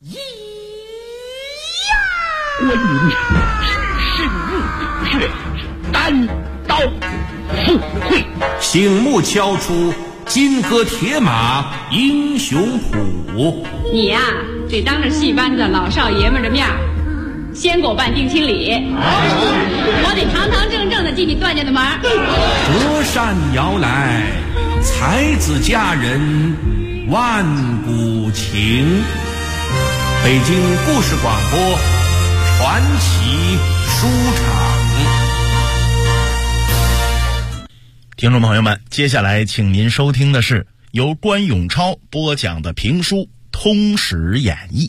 关羽只身入虎穴，单刀赴会， 醒目敲出金戈铁马英雄谱。 你呀，得当着戏班子老少爷们的面先给我办定亲礼，我得堂堂正正的进你段家的门。 折扇摇来，才子佳人万古情。北京故事广播传奇书场。 听众朋友们，接下来请您收听的是由关永超播讲的评书《通史演义》。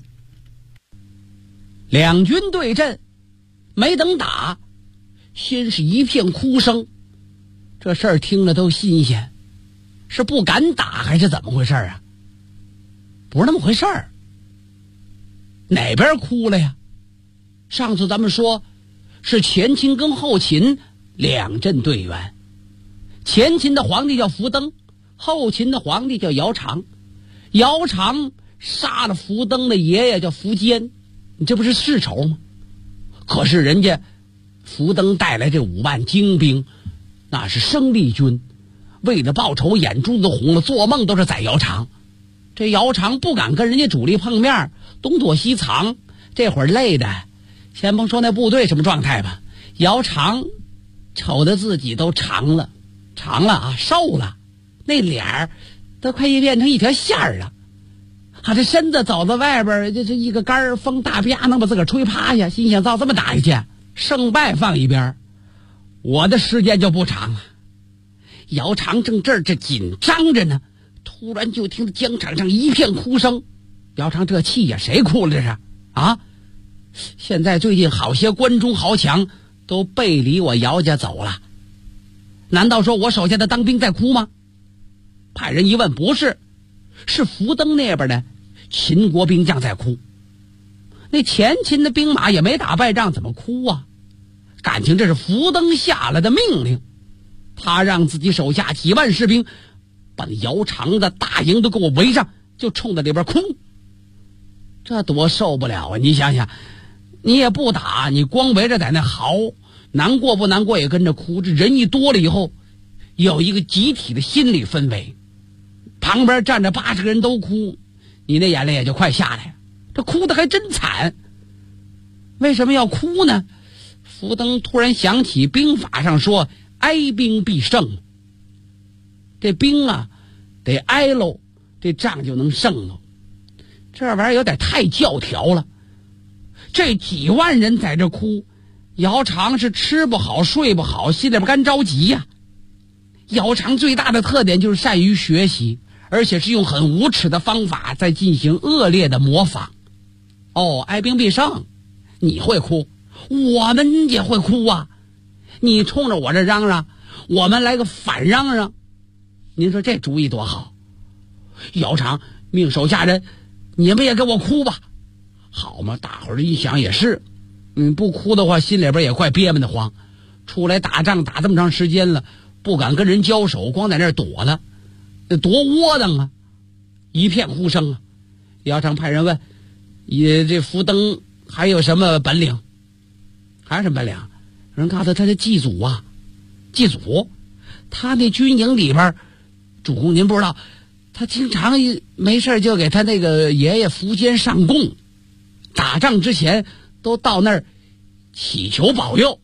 两军对阵，没等打，先是一片哭声。这事儿听着都新鲜，是不敢打还是怎么回事啊？不是那么回事儿。哪边哭了呀？上次咱们说是前秦跟后秦两阵对员，前秦的皇帝叫苻登，后秦的皇帝叫姚苌。姚苌杀了苻登的爷爷叫苻坚，你这不是世仇吗？可是人家苻登带来这5万精兵，那是生力军，为了报仇眼珠子红了，做梦都是宰姚苌。这姚苌不敢跟人家主力碰面，东躲西藏，这会儿累的，先甭说那部队什么状态吧，姚苌瞅得自己都长了啊，瘦了，那脸儿都快变成一条线儿了。这身子走到外边，这一个杆风大啪能把自个儿吹趴下，心想造这么大一箭，胜败放一边，我的时间就不长了。姚苌正这紧张着呢，突然就听江场上一片哭声。姚苌这气呀，谁哭了这是啊？现在最近好些关中豪强都背离我姚家走了，难道说我手下的当兵在哭吗？派人一问，不是，是苻登那边的秦国兵将在哭。那前秦的兵马也没打败仗，怎么哭啊？感情这是苻登下了的命令，他让自己手下几万士兵把姚苌的大营都给我围上，就冲在里边哭。这多受不了啊！你想想，你也不打，你光围着在那嚎，难过不难过也跟着哭。这人一多了以后，有一个集体的心理氛围，旁边站着80个人都哭，你那眼泪也就快下来了。这哭得还真惨。为什么要哭呢？苻登突然想起兵法上说哀兵必胜，这兵啊得挨喽，这仗就能胜喽。这玩意儿有点太教条了。这几万人在这哭，姚苌是吃不好睡不好，心里边干着急呀。姚苌最大的特点就是善于学习，而且是用很无耻的方法在进行恶劣的模仿。哀兵必胜，你会哭，我们也会哭啊。你冲着我这嚷嚷，我们来个反嚷嚷，您说这主意多好。姚苌命手下人，你们也给我哭吧。好嘛，大伙儿一想也是，不哭的话心里边也怪憋闷的慌。出来打仗打这么长时间了，不敢跟人交手，光在那儿躲了，那多窝囊啊！一片哭声啊。姚苌派人问，这苻登还有什么本领？还有什么本领？人告诉他是祭祖啊，祭祖。他那军营里边，主公您不知道，他经常没事就给他那个爷爷苻坚上供，打仗之前都到那儿祈求保佑。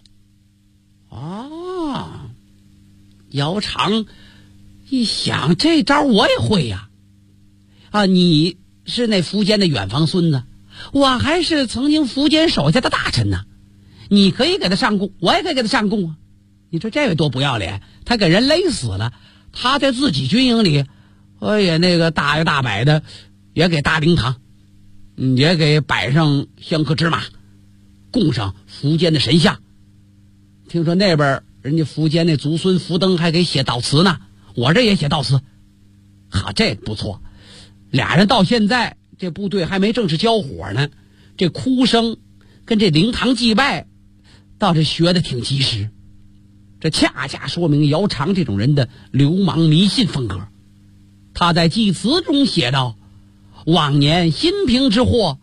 姚苌一想，这招我也会呀。你是那苻坚的远房孙子，我还是曾经苻坚手下的大臣呢。你可以给他上供，我也可以给他上供啊。你说这位多不要脸，他给人勒死了，他在自己军营里也那个大摇大摆的，也给大灵堂，也给摆上香客芝麻，供上苻坚的神像。听说那边人家苻坚那族孙苻登还给写悼词呢，我这也写悼词。好，这不错。俩人到现在这部队还没正式交火呢，这哭声跟这灵堂祭拜倒是学得挺及时。这恰恰说明姚苌这种人的流氓迷信风格。他在祭词中写道：往年新平之祸，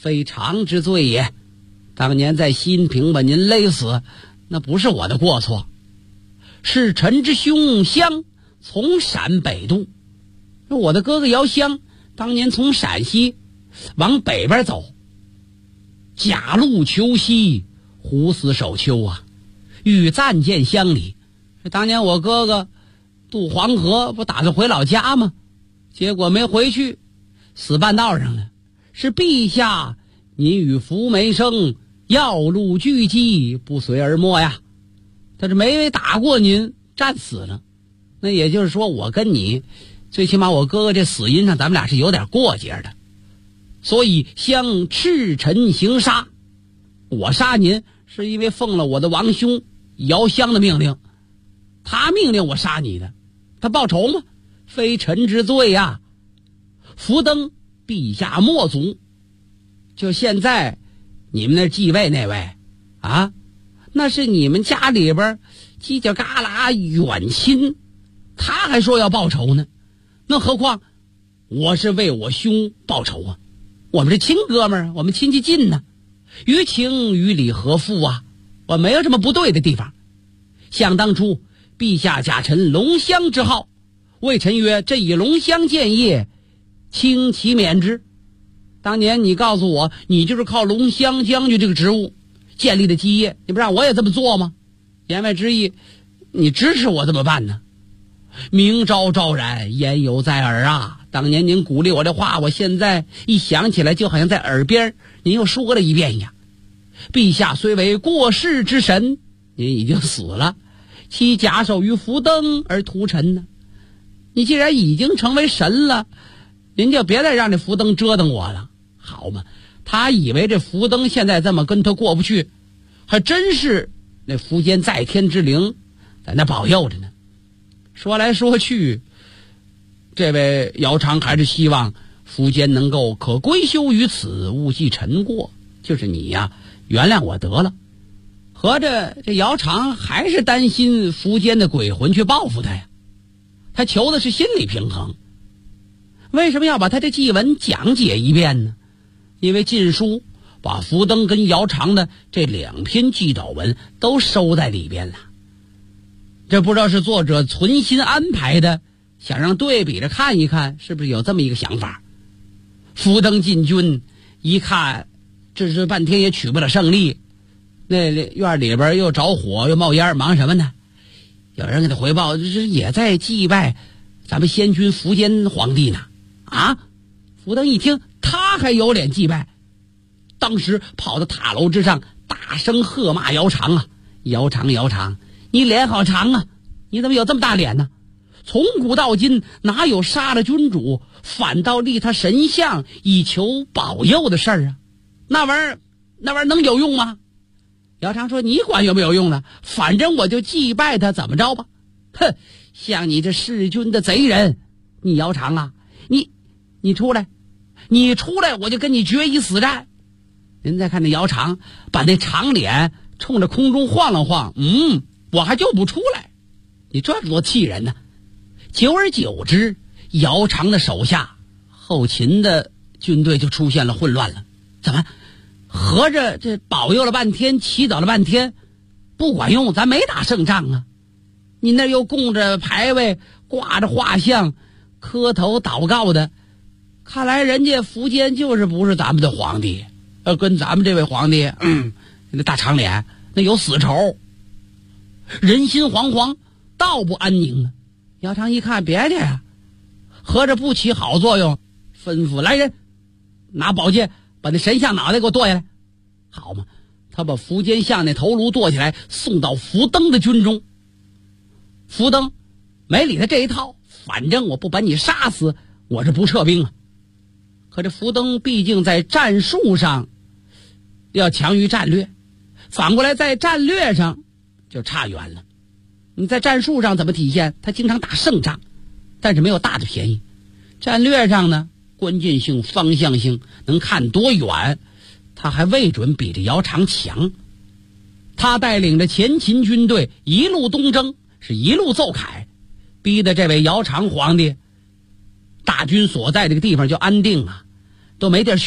非常之罪也。当年在新平把您勒死，那不是我的过错，是臣之兄襄从陕北渡。我的哥哥姚襄当年从陕西往北边走，假路求溪，虎死守丘啊，欲暂见乡里。当年我哥哥渡黄河不打算回老家吗？结果没回去，死半道上了。是陛下您与福梅生要路拒击，不随而没呀。他这没打过您，战死了。那也就是说，我跟你最起码我哥哥这死因上咱们俩是有点过节的，所以相斥臣行杀。我杀您是因为奉了我的王兄姚襄的命令，他命令我杀你的，他报仇吗？非臣之罪呀。福登陛下莫族，就现在你们那继位那位啊，那是你们家里边犄角旮旯远亲，他还说要报仇呢。那何况我是为我兄报仇啊，我们是亲哥们儿，我们亲戚近呢，于情于理何负啊，我没有什么不对的地方。想当初陛下假臣龙香之号，谓臣曰：朕以龙香建业，轻其免之。当年你告诉我，你就是靠龙香将军这个职务建立的基业，你不让我也这么做吗？言外之意，你支持我这么办呢？明昭昭然，言犹在耳啊！当年您鼓励我的话，我现在一想起来，就好像在耳边您又说了一遍呀。陛下虽为过世之神，您已经死了，其假手于福登而屠臣呢？你既然已经成为神了，您就别再让这福登折腾我了，好吗？他以为这福登现在这么跟他过不去，还真是那福间在天之灵在那保佑着呢。说来说去，这位姚常还是希望福间能够可归咎于此，勿记臣过，就是你呀，原谅我得了。合着这姚常还是担心福间的鬼魂去报复他呀，他求的是心理平衡。为什么要把他的祭文讲解一遍呢？因为晋书把福登跟姚常的这两篇祭祷文都收在里边了。这不知道是作者存心安排的，想让对比着看一看，是不是有这么一个想法。福登进军一看，这是半天也取不了胜利，那院里边又着火又冒烟，忙什么呢？有人给他回报，这也在祭拜咱们先君苻坚皇帝呢。啊！福登一听，他还有脸祭拜，当时跑到塔楼之上，大声喝骂姚常啊！姚常，姚常，你脸好长啊！你怎么有这么大脸呢？从古到今，哪有杀了君主反倒立他神像以求保佑的事儿啊？那玩意儿能有用吗？姚常说：“你管有没有用呢？反正我就祭拜他，怎么着吧？”哼，像你这弑君的贼人，你姚常啊，你出来，我就跟你决一死战。您再看那姚常，把那长脸冲着空中晃了晃，我还就不出来，你这多气人呢！久而久之，姚常的手下后秦的军队就出现了混乱了。怎么合着这保佑了半天，祈祷了半天不管用，咱没打胜仗啊！你那又供着牌位，挂着画像，磕头祷告的，看来人家苻坚就是不是咱们的皇帝，跟咱们这位皇帝那大长脸那有死仇，人心惶惶，道不安宁啊！姚常一看别介呀，合着不起好作用，吩咐来人拿宝剑把那神像脑袋给我剁下来。好嘛，他把苻坚像那头颅剁下来，送到福登的军中。福登没理他这一套，反正我不把你杀死，我是不撤兵啊。可这福登毕竟在战术上要强于战略，反过来在战略上就差远了。你在战术上怎么体现？他经常打胜仗，但是没有大的便宜。战略上呢，关键性、方向性，能看多远，他还未准比这姚常强。他带领着前秦军队一路东征，是一路奏凯，逼得这位姚常皇帝大军所在这个地方就安定啊，都没地儿去了，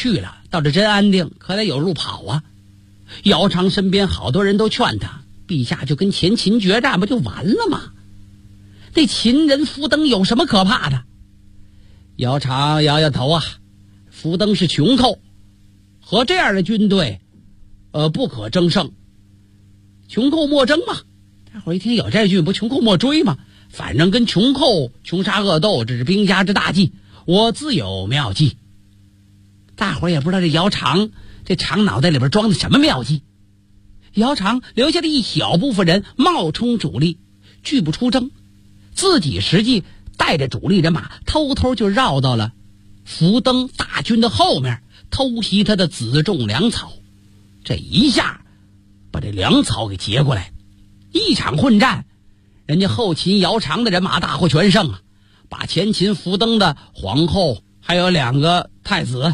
倒是真安定，可得有路跑啊。姚常身边好多人都劝他，陛下就跟前秦决战不就完了吗？那秦人福登有什么可怕的？姚常摇摇头啊，福登是穷寇，和这样的军队不可争胜。穷寇莫争嘛，大伙一听有这句，不穷寇莫追吗？反正跟穷寇穷杀恶斗，这是兵家之大忌，我自有妙计。大伙也不知道这姚常这长脑袋里边装的什么妙计。姚常留下了一小部分人冒充主力，拒不出征，自己实际带着主力人马偷偷就绕到了福登大军的后面，偷袭他的辎重粮草。这一下把这粮草给劫过来，一场混战，人家后秦姚常的人马大获全胜啊，把前秦福登的皇后还有2个太子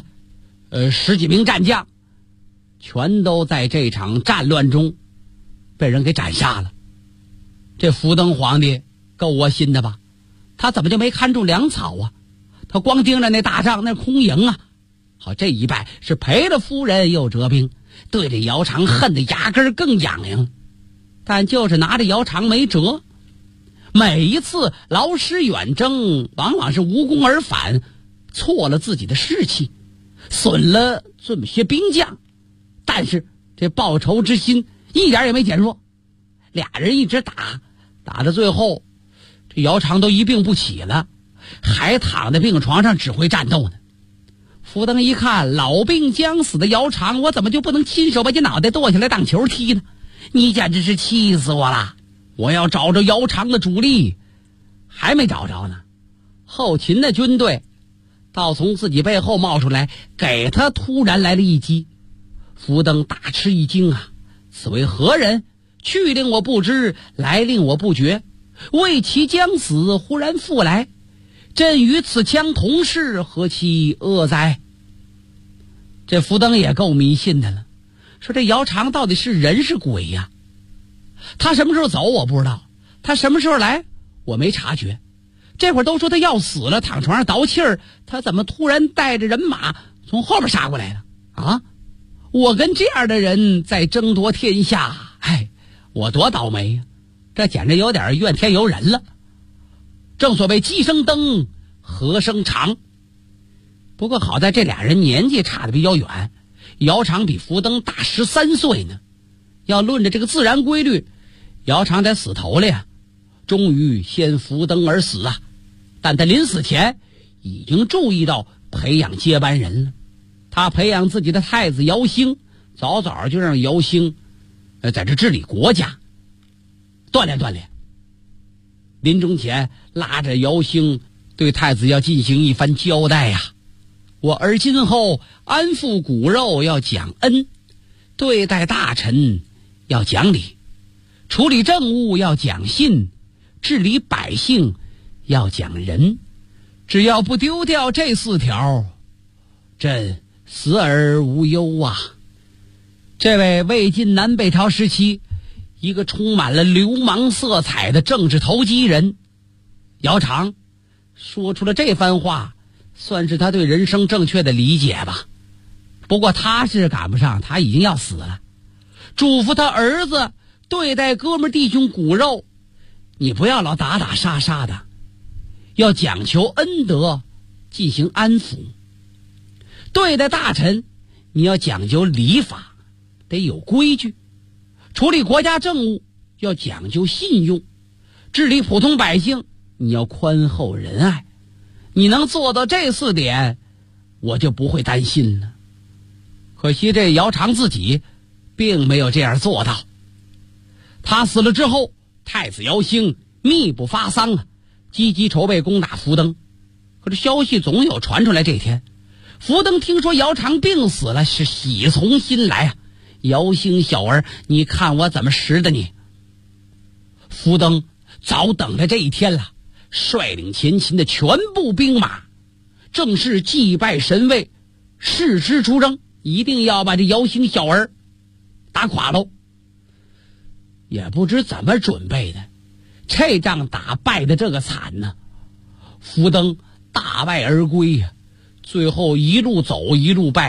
10几名战将全都在这场战乱中被人给斩杀了。这福登皇帝够窝心的吧？他怎么就没看中粮草啊？他光盯着那大帐那空营啊。好，这一败是赔了夫人又折兵，对着姚常恨得牙根更痒痒，但就是拿着姚常没辙。每一次劳师远征往往是无功而返，错了自己的士气，损了这么些兵将，但是这报仇之心一点也没减弱。俩人一直打到最后，这姚常都一病不起了，还躺在病床上指挥战斗呢。福登一看老病将死的姚常，我怎么就不能亲手把你脑袋剁下来当球踢呢？你简直是气死我了！我要找着姚常的主力，还没找着呢。后秦的军队倒从自己背后冒出来，给他突然来了一击。福登大吃一惊啊！此为何人？去令我不知，来令我不觉。为其将死，忽然复来。朕与此枪同事，何其恶哉！这福登也够迷信的了，说这姚常到底是人是鬼呀？他什么时候走我不知道，他什么时候来我没察觉。这会儿都说他要死了，躺床上倒气儿，他怎么突然带着人马从后边杀过来了啊？我跟这样的人在争夺天下，我多倒霉呀！这简直有点怨天尤人了。正所谓鸡生灯，禾生长。不过好在这俩人年纪差得比较远，姚常比福登大13岁呢。要论着这个自然规律，姚常得死头了呀，终于先福登而死啊。但他临死前已经注意到培养接班人了。他培养自己的太子姚兴，早早就让姚兴在这治理国家，锻炼锻炼。临终前拉着姚兴对太子要进行一番交代呀。我而今后安抚骨肉要讲恩，对待大臣要讲理，处理政务要讲信，治理百姓要讲仁。只要不丢掉这4条，朕死而无忧啊！这位魏晋南北朝时期一个充满了流氓色彩的政治投机人姚常，说出了这番话，算是他对人生正确的理解吧。不过他是赶不上，他已经要死了。嘱咐他儿子对待哥们弟兄骨肉，你不要老打打杀杀的，要讲求恩德，进行安抚。对待大臣，你要讲究礼法，得有规矩。处理国家政务要讲究信用，治理普通百姓你要宽厚仁爱。你能做到这4点，我就不会担心了。可惜这姚常自己并没有这样做到。他死了之后，太子姚兴密不发丧啊，积极筹备攻打福登。可是消息总有传出来这天，福登听说姚常病死了，是喜从心来啊。姚兴小儿，你看我怎么识的你。福登早等着这一天了，率领前秦的全部兵马，正式祭拜神位，誓师出征，一定要把这姚兴小儿打垮喽。也不知怎么准备的，这仗打败的这个惨呢。福登大败而归呀，最后一路走一路败，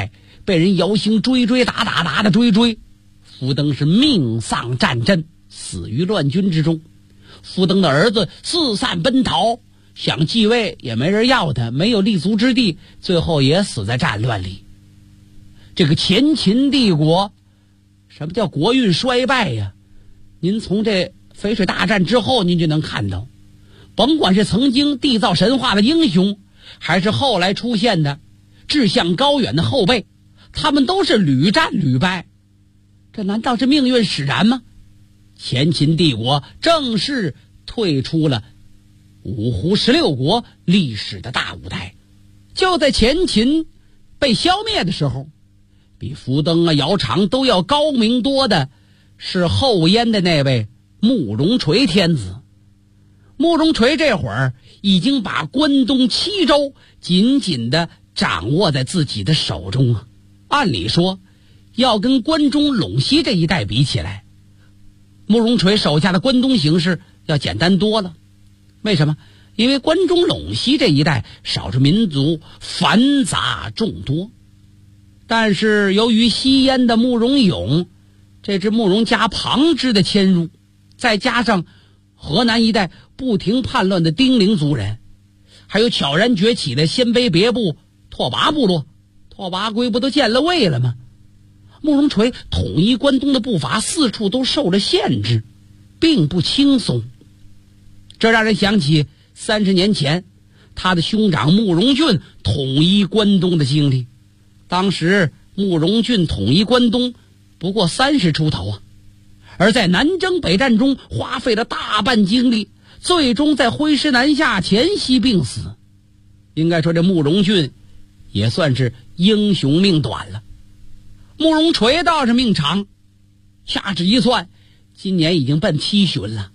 被人姚兴追打的追，福登是命丧战阵，死于乱军之中。福登的儿子四散奔逃，想继位也没人要他，没有立足之地，最后也死在战乱里。这个前秦帝国，什么叫国运衰败呀？您从这淝水大战之后您就能看到，甭管是曾经缔造神话的英雄，还是后来出现的志向高远的后辈，他们都是屡战屡败。这难道是命运使然吗？前秦帝国正式退出了五胡16国历史的大舞台。就在前秦被消灭的时候，比福登姚苌都要高明多的是后燕的那位慕容垂天子。慕容垂这会儿已经把关东7州紧紧地掌握在自己的手中啊。按理说要跟关中陇西这一带比起来，慕容垂手下的关东形势要简单多了。为什么？因为关中陇西这一带少数民族繁杂众多，但是由于西燕的慕容永这支慕容家旁支的迁入，再加上河南一带不停叛乱的丁零族人，还有悄然崛起的鲜卑别部拓跋部落，拓跋圭不都建了魏了吗？慕容垂统一关东的步伐四处都受了限制，并不轻松。这让人想起30年前他的兄长慕容俊统一关东的经历。当时慕容俊统一关东不过30出头啊，而在南征北战中花费了大半精力，最终在挥师南下前夕病死。应该说这慕容俊也算是英雄命短了。慕容垂倒是命长，掐指一算，今年已经奔70旬了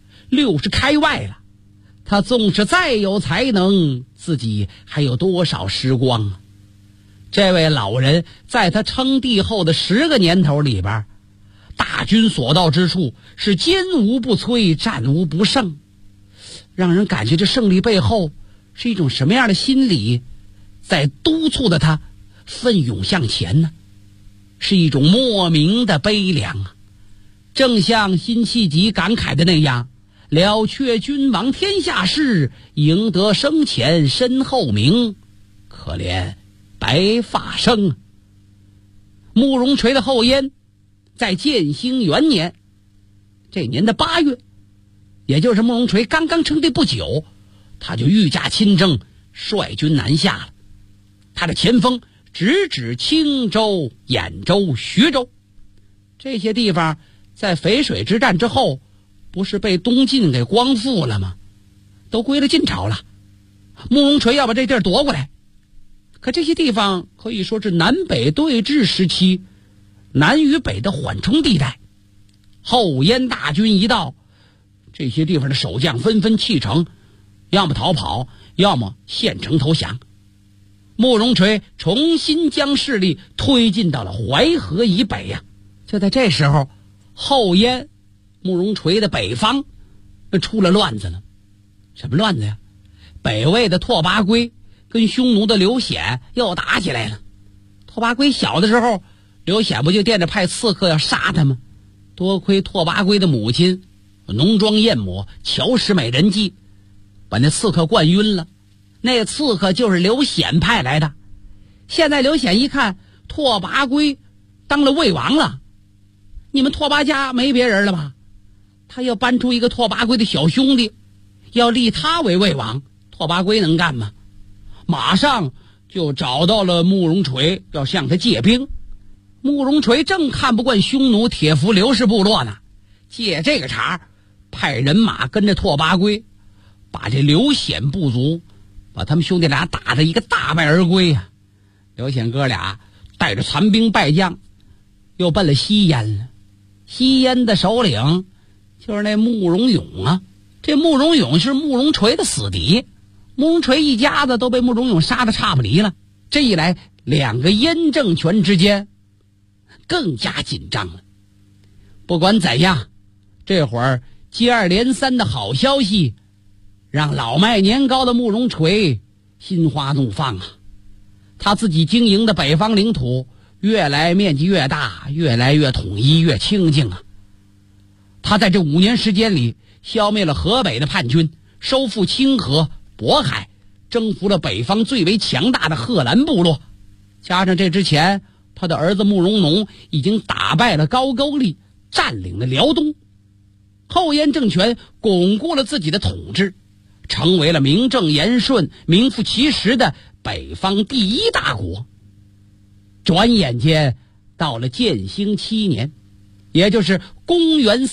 ，60开外了。他纵使再有才能，自己还有多少时光啊？这位老人在他称帝后的10个年头里边，大军所到之处是坚无不摧，战无不胜，让人感觉这胜利背后是一种什么样的心理在督促着他奋勇向前呢？是一种莫名的悲凉啊！正像辛弃疾感慨的那样，了却君王天下事，赢得生前身后名，可怜白发生。慕容垂的后燕在建兴元年，这年的8月，也就是慕容垂刚刚称帝不久，他就御驾亲征，率军南下了。他的前锋直指青州、兖州、徐州这些地方，在淝水之战之后不是被东晋给光复了吗？都归了晋朝了。慕容垂要把这地儿夺过来，可这些地方可以说是南北对峙时期南与北的缓冲地带。后燕大军一到，这些地方的守将纷纷弃城，要么逃跑，要么献城投降。慕容垂重新将势力推进到了淮河以北呀。就在这时候，后燕慕容垂的北方出了乱子了。什么乱子呀？北魏的拓跋圭跟匈奴的刘显又打起来了。拓跋圭小的时候，刘显不就惦着派刺客要杀他吗？多亏拓跋圭的母亲浓妆艳抹，巧使美人计，把那刺客灌晕了。那刺客就是刘显派来的。现在刘显一看拓跋圭当了魏王了，你们拓跋家没别人了吧？他要搬出一个拓跋圭的小兄弟，要立他为魏王。拓跋圭能干吗？马上就找到了慕容垂，要向他借兵。慕容垂正看不惯匈奴铁服刘氏部落呢，借这个茬派人马跟着拓跋圭，把这刘显部族，把他们兄弟俩打得一个大败而归啊！刘显哥俩带着残兵败将，又奔了西燕了。西燕的首领就是那慕容永啊。这慕容永是慕容垂的死敌，慕容垂一家子都被慕容永杀得差不离了。这一来，两个燕政权之间更加紧张了。不管怎样，这会儿接二连三的好消息让老迈年高的慕容垂心花怒放啊！他自己经营的北方领土越来面积越大，越来越统一，越清静啊。他在这5年时间里，消灭了河北的叛军，收复清河、渤海，征服了北方最为强大的贺兰部落。加上这之前，他的儿子慕容农已经打败了高句丽，占领了辽东。后燕政权巩固了自己的统治，成为了名正言顺、名副其实的北方第一大国。转眼间到了建兴7年，也就是公元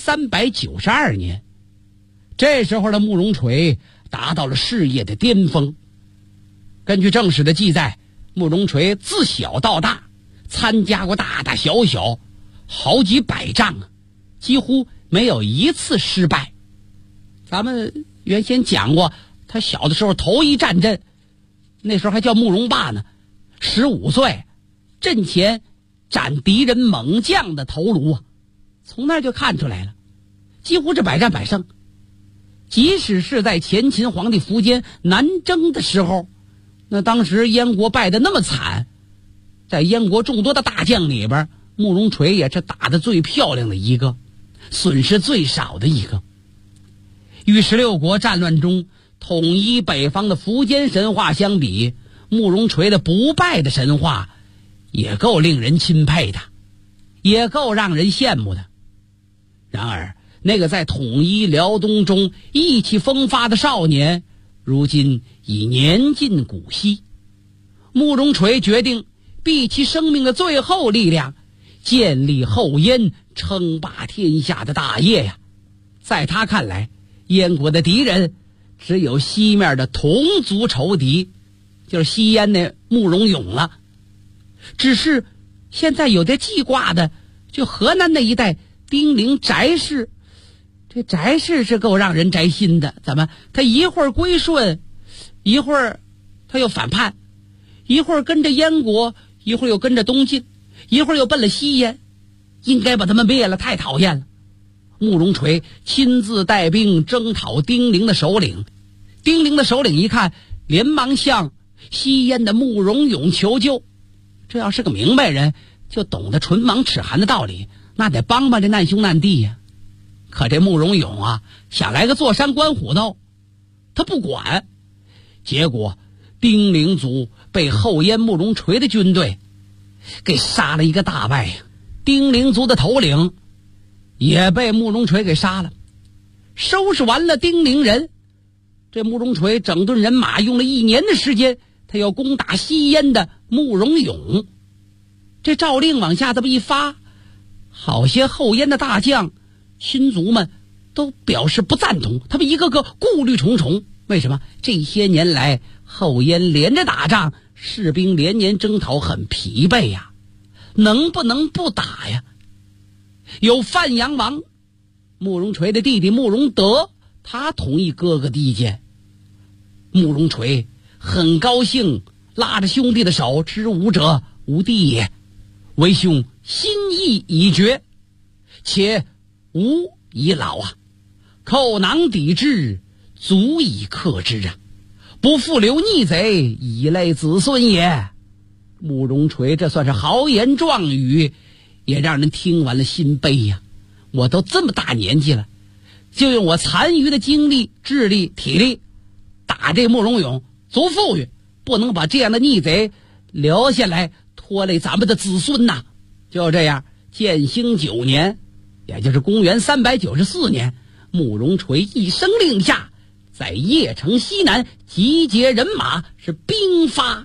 392年，这时候的慕容垂达到了事业的巅峰。根据正史的记载，慕容垂自小到大参加过大大小小好几百仗，几乎没有一次失败。咱们原先讲过，他小的时候头一战阵，那时候还叫慕容霸呢，15岁阵前斩敌人猛将的头颅啊，从那就看出来了，几乎是百战百胜。即使是在前秦皇帝苻坚南征的时候，那当时燕国败得那么惨，在燕国众多的大将里边，慕容垂也是打得最漂亮的一个，损失最少的一个。与16国战乱中统一北方的苻坚神话相比，慕容垂的不败的神话也够令人钦佩的，也够让人羡慕的。然而那个在统一辽东中意气风发的少年，如今已年近古稀。慕容垂决定毕其生命的最后力量，建立后燕称霸天下的大业呀。在他看来，燕国的敌人只有西面的同族仇敌，就是西燕的慕容永了。只是现在有的记挂的，就河南那一带丁陵翟氏，这翟氏是够让人摘心的。怎么他一会儿归顺，一会儿他又反叛，一会儿跟着燕国，一会儿又跟着东晋，一会儿又奔了西燕，应该把他们灭了，太讨厌了。慕容垂亲自带兵征讨丁陵的首领，丁陵的首领一看，连忙向西燕的慕容永求救。这要是个明白人，就懂得唇亡齿寒的道理，那得帮帮这难兄难弟呀。可这慕容永啊，想来个坐山观虎斗，他不管。结果丁陵族被后燕慕容垂的军队给杀了一个大败呀，丁陵族的头领也被慕容垂给杀了。收拾完了丁陵人，这慕容垂整顿人马用了1年的时间，他要攻打西燕的慕容永。这诏令往下这么一发，好些后燕的大将亲族们都表示不赞同，他们一个个顾虑重重。为什么？这些年来后燕连着打仗，士兵连年征讨，很疲惫呀，能不能不打呀？有范阳王慕容垂的弟弟慕容德，他同意哥哥的意见。慕容垂很高兴，拉着兄弟的手，知武者无弟也，为兄心意已决，且吾已老啊，寇囊抵制，足以克之啊，不复留逆贼，以累子孙也。慕容垂这算是豪言壮语，也让人听完了心悲呀。我都这么大年纪了，就用我残余的精力、智力、体力打这慕容永，足富裕，不能把这样的逆贼留下来拖累咱们的子孙呐。就这样，建兴9年，也就是公元394年，慕容垂一声令下，在邺城西南集结人马，是兵发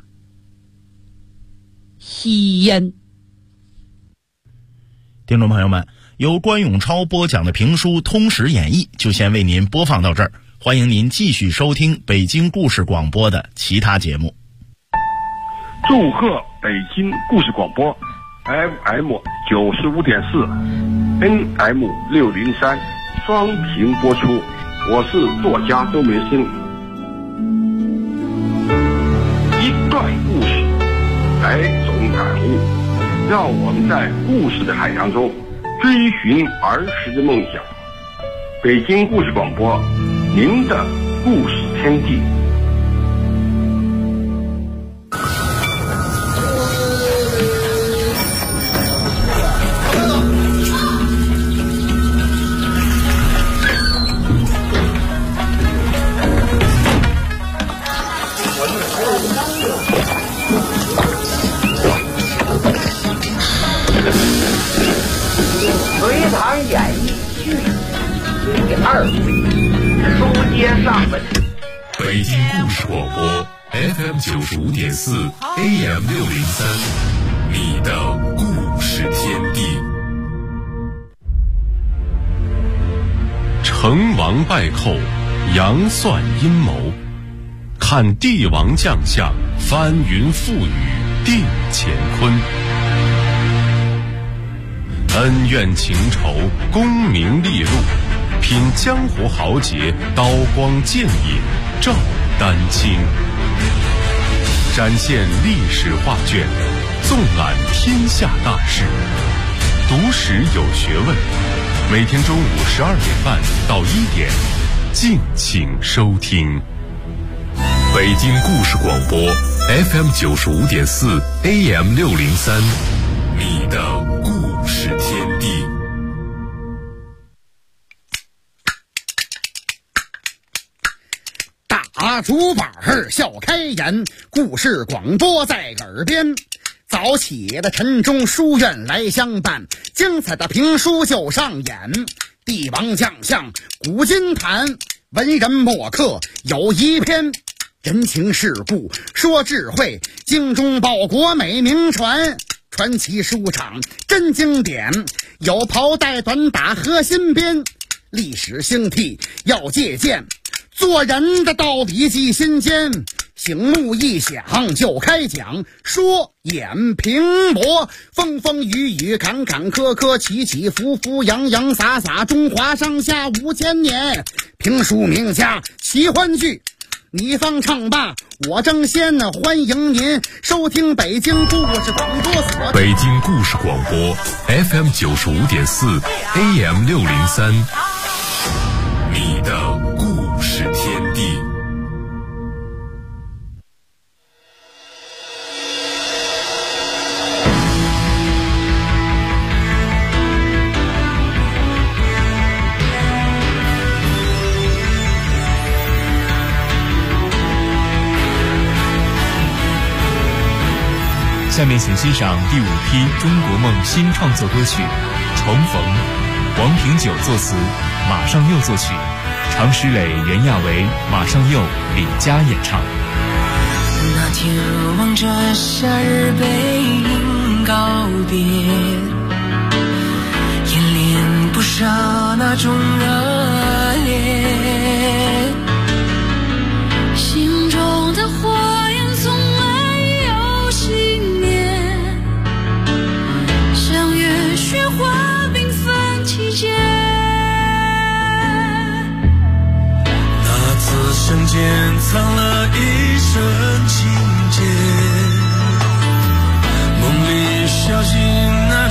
西燕。 听众朋友们，由关永超播讲的评书《通史演义》就先为您播放到这儿，欢迎您继续收听北京故事广播的其他节目。 祝贺北京故事广播 FM 95.4 NM 603双屏播出，我是作家周梅生。一段故事，百种感悟，让我们在故事的海洋中追寻儿时的梦想。北京故事广播，您的故事天地。 问题，书接上文。 北京故事广播 FM 95.4 AM 603，你的故事天地。成王败寇，杨算阴谋，看帝王将相，翻云覆雨，定乾坤。恩怨情仇，功名利禄，品江湖豪杰，刀光剑影，照丹青。展现历史画卷，纵览天下大事，读史有学问。每天中午12点半到1点，敬请收听。北京故事广播 FM 95.4 AM 603，你的故事天地。 大竹板笑开颜，故事广播在耳边。早起的晨钟书院来相伴，精彩的评书就上演。帝王将相古今谈，文人墨客有一篇。人情世故说智慧，精忠报国美名传。传奇书场真经典，有袍带短打和新编。历史兴替要借鉴，做人的道理记心间。醒目一响就开讲，说演评驳，风风雨雨，坎坎坷坷，起起伏伏，洋洋洒洒，中华上下5000年。评书名家奇欢剧，你方唱罢我争先，欢迎您收听北京故事广播所。 北京故事广播 FM 95.4 AM 603，你的故事天地。 下面请欣赏第5批中国梦新创作歌曲《重逢》，王平久作词，马上佑作曲，常石磊、袁娅维、马上佑、李佳演唱。 那天望着夏日背影告别，演练不少那种热烈，心中的火焰从来有熄灭，像月雪花缤纷季节。 那次相见藏了一瞬情节，梦里小心